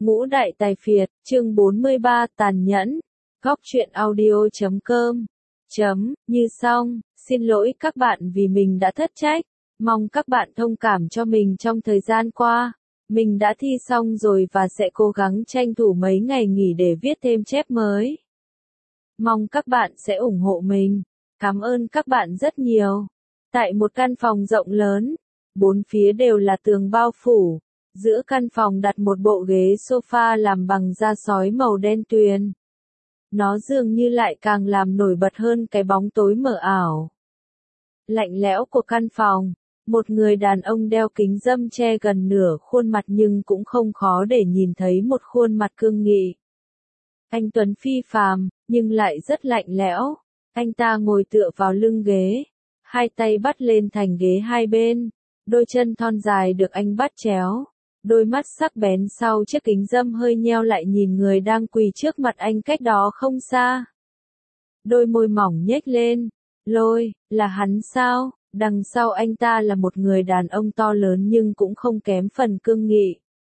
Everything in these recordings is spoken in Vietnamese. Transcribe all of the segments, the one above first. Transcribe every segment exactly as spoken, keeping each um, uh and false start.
Ngũ Đại Tài Phiệt, chương bốn mươi ba, tàn nhẫn. Góc truyện audio chấm com. Chấm, như xong, xin lỗi các bạn vì mình đã thất trách. Mong các bạn thông cảm cho mình trong thời gian qua. Mình đã thi xong rồi và sẽ cố gắng tranh thủ mấy ngày nghỉ để viết thêm chép mới. Mong các bạn sẽ ủng hộ mình. Cảm ơn các bạn rất nhiều. Tại một căn phòng rộng lớn, bốn phía đều là tường bao phủ. Giữa căn phòng đặt một bộ ghế sofa làm bằng da sói màu đen tuyền. Nó dường như lại càng làm nổi bật hơn cái bóng tối mờ ảo. Lạnh lẽo của căn phòng, một người đàn ông đeo kính râm che gần nửa khuôn mặt nhưng cũng không khó để nhìn thấy một khuôn mặt cương nghị. Anh tuấn phi phàm, nhưng lại rất lạnh lẽo. Anh ta ngồi tựa vào lưng ghế, hai tay bắt lên thành ghế hai bên, đôi chân thon dài được anh bắt chéo. Đôi mắt sắc bén sau chiếc kính râm hơi nheo lại nhìn người đang quỳ trước mặt anh cách đó không xa. Đôi môi mỏng nhếch lên. Lôi, là hắn sao? Đằng sau anh ta là một người đàn ông to lớn nhưng cũng không kém phần cương nghị.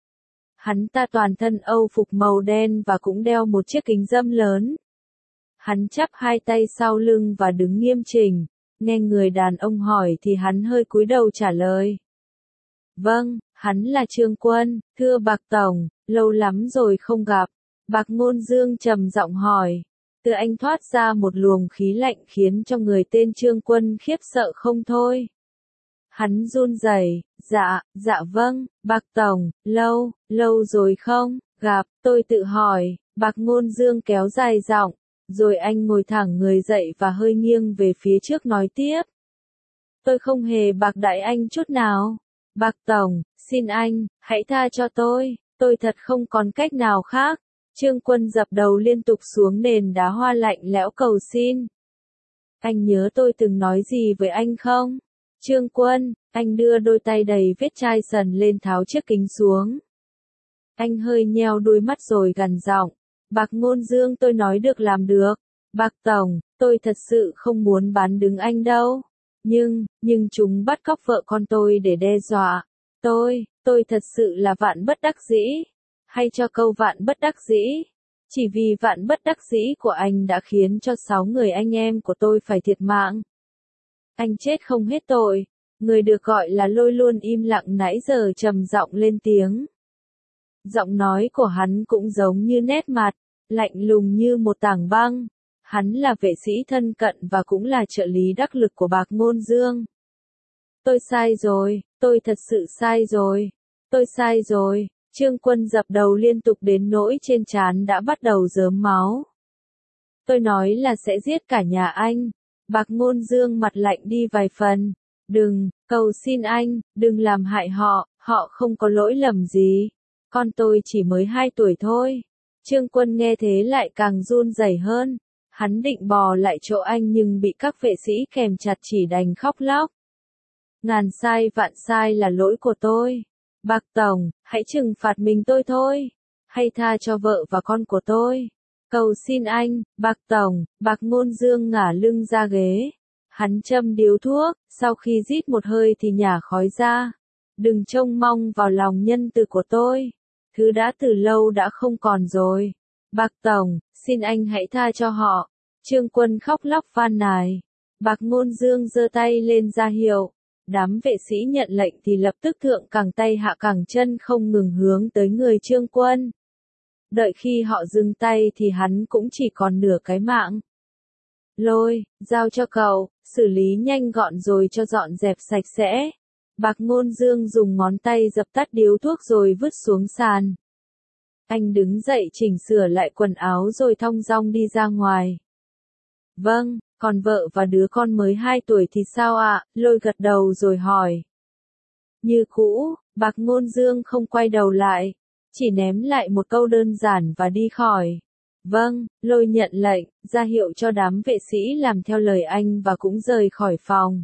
Hắn ta toàn thân âu phục màu đen và cũng đeo một chiếc kính râm lớn. Hắn chắp hai tay sau lưng và đứng nghiêm chỉnh. Nghe người đàn ông hỏi thì hắn hơi cúi đầu trả lời. Vâng, hắn là Trương Quân, thưa Bạc Tổng, lâu lắm rồi không gặp. Bạc Ngôn Dương trầm giọng hỏi. Từ anh thoát ra một luồng khí lạnh khiến cho người tên Trương Quân khiếp sợ không thôi. Hắn run rẩy, dạ, dạ vâng, Bạc Tổng, lâu, lâu rồi không, gặp, tôi tự hỏi. Bạc Ngôn Dương kéo dài giọng, rồi anh ngồi thẳng người dậy và hơi nghiêng về phía trước nói tiếp. Tôi không hề bạc đãi anh chút nào. Bạc Tổng, xin anh, hãy tha cho tôi, tôi thật không còn cách nào khác. Trương Quân dập đầu liên tục xuống nền đá hoa lạnh lẽo cầu xin. Anh nhớ tôi từng nói gì với anh không? Trương Quân, anh đưa đôi tay đầy vết chai sần lên tháo chiếc kính xuống. Anh hơi nheo đôi mắt rồi gằn giọng. Bạc Ngôn Dương, tôi nói được làm được. Bạc Tổng, tôi thật sự không muốn bán đứng anh đâu. Nhưng, nhưng chúng bắt cóc vợ con tôi để đe dọa. Tôi, tôi thật sự là vạn bất đắc dĩ. Hay cho câu vạn bất đắc dĩ. Chỉ vì vạn bất đắc dĩ của anh đã khiến cho sáu người anh em của tôi phải thiệt mạng. Anh chết không hết tội. Người được gọi là Lôi luôn im lặng nãy giờ trầm giọng lên tiếng. Giọng nói của hắn cũng giống như nét mặt, lạnh lùng như một tảng băng. Hắn là vệ sĩ thân cận và cũng là trợ lý đắc lực của Bạc Ngôn Dương. Tôi sai rồi, tôi thật sự sai rồi, tôi sai rồi. Trương Quân dập đầu liên tục đến nỗi trên trán đã bắt đầu rớm máu. Tôi nói là sẽ giết cả nhà anh. Bạc Ngôn Dương mặt lạnh đi vài phần. Đừng, cầu xin anh, đừng làm hại họ, họ không có lỗi lầm gì. Con tôi chỉ mới hai tuổi thôi. Trương Quân nghe thế lại càng run rẩy hơn. Hắn định bò lại chỗ anh nhưng bị các vệ sĩ kèm chặt chỉ đành khóc lóc. Ngàn sai vạn sai là lỗi của tôi. Bạc Tổng, hãy trừng phạt mình tôi thôi. Hay tha cho vợ và con của tôi. Cầu xin anh, Bạc Tổng. Bạc Ngôn Dương ngả lưng ra ghế. Hắn châm điếu thuốc, sau khi rít một hơi thì nhả khói ra. Đừng trông mong vào lòng nhân từ của tôi. Thứ đã từ lâu đã không còn rồi. Bạc Tổng, xin anh hãy tha cho họ. Trương Quân khóc lóc van nài. Bạc Ngôn Dương giơ tay lên ra hiệu. Đám vệ sĩ nhận lệnh thì lập tức thượng cẳng tay hạ cẳng chân không ngừng hướng tới người Trương Quân. Đợi khi họ dừng tay thì hắn cũng chỉ còn nửa cái mạng. Lôi, giao cho cậu, xử lý nhanh gọn rồi cho dọn dẹp sạch sẽ. Bạc Ngôn Dương dùng ngón tay dập tắt điếu thuốc rồi vứt xuống sàn. Anh đứng dậy chỉnh sửa lại quần áo rồi thong dong đi ra ngoài. Vâng, còn vợ và đứa con mới hai tuổi thì sao ạ? À? Lôi gật đầu rồi hỏi. Như cũ, Bạc Ngôn Dương không quay đầu lại, chỉ ném lại một câu đơn giản và đi khỏi. Vâng, Lôi nhận lệnh, ra hiệu cho đám vệ sĩ làm theo lời anh và cũng rời khỏi phòng.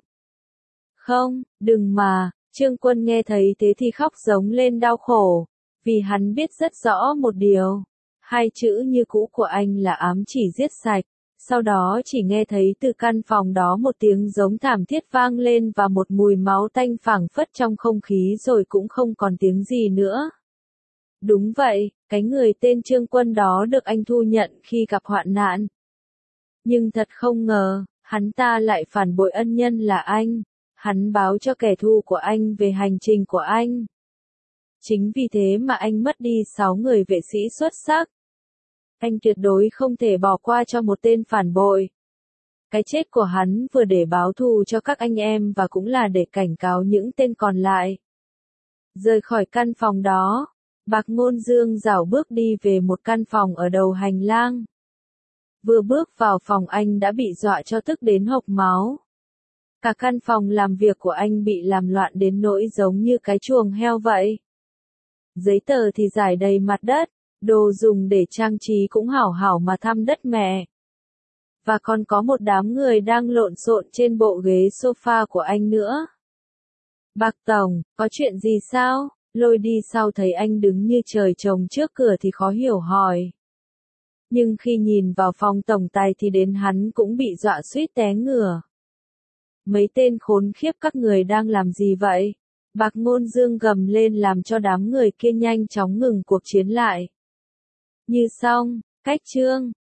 Không, đừng mà, Trương Quân nghe thấy thế thì khóc giống lên đau khổ, vì hắn biết rất rõ một điều. Hai chữ như cũ của anh là ám chỉ giết sạch. Sau đó chỉ nghe thấy từ căn phòng đó một tiếng giống thảm thiết vang lên và một mùi máu tanh phảng phất trong không khí rồi cũng không còn tiếng gì nữa. Đúng vậy, cái người tên Trương Quân đó được anh thu nhận khi gặp hoạn nạn. Nhưng thật không ngờ, hắn ta lại phản bội ân nhân là anh. Hắn báo cho kẻ thù của anh về hành trình của anh. Chính vì thế mà anh mất đi sáu người vệ sĩ xuất sắc. Anh tuyệt đối không thể bỏ qua cho một tên phản bội. Cái chết của hắn vừa để báo thù cho các anh em và cũng là để cảnh cáo những tên còn lại. Rời khỏi căn phòng đó, Bạc Ngôn Dương rảo bước đi về một căn phòng ở đầu hành lang. Vừa bước vào phòng anh đã bị dọa cho tức đến hộc máu. Cả căn phòng làm việc của anh bị làm loạn đến nỗi giống như cái chuồng heo vậy. Giấy tờ thì rải đầy mặt đất, đồ dùng để trang trí cũng hảo hảo mà thăm đất mẹ. Và còn có một đám người đang lộn xộn trên bộ ghế sofa của anh nữa. Bạc Tổng, có chuyện gì sao? Lôi đi sau thấy anh đứng như trời trồng trước cửa thì khó hiểu hỏi. Nhưng khi nhìn vào phòng tổng tài thì đến hắn cũng bị dọa suýt té ngửa. Mấy tên khốn khiếp các người đang làm gì vậy? Bạc Ngôn Dương gầm lên làm cho đám người kia nhanh chóng ngừng cuộc chiến lại. Như xong, cách chương.